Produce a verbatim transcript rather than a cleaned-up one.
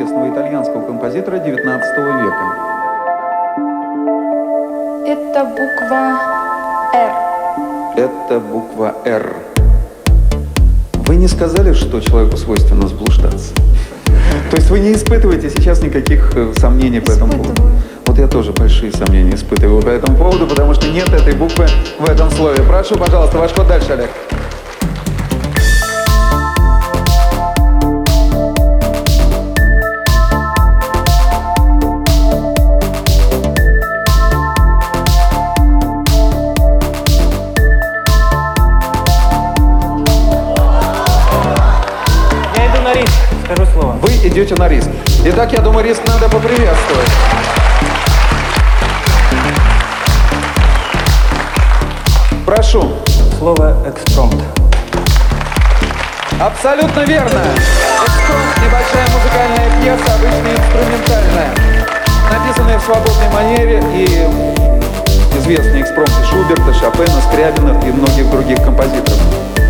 известного итальянского композитора девятнадцатого века? Это буква «Р». Это буква «Р». Вы не сказали, что человеку свойственно заблуждаться? То есть вы не испытываете сейчас никаких сомнений по этому поводу? Вот я тоже большие сомнения испытываю по этому поводу, потому что нет этой буквы в этом слове. Прошу, пожалуйста, ваш ход дальше, Олег. Я иду на риск, скажу слово. Вы идете на риск. Итак, я думаю, риск надо поприветствовать. Прошу. Слово «экспромт». Абсолютно верно. Экспромт — небольшая музыкальная пьеса, обычно инструментальная, написанная в свободной манере, и известные экспромты Шуберта, Шопена, Скрябина и многих других композиторов.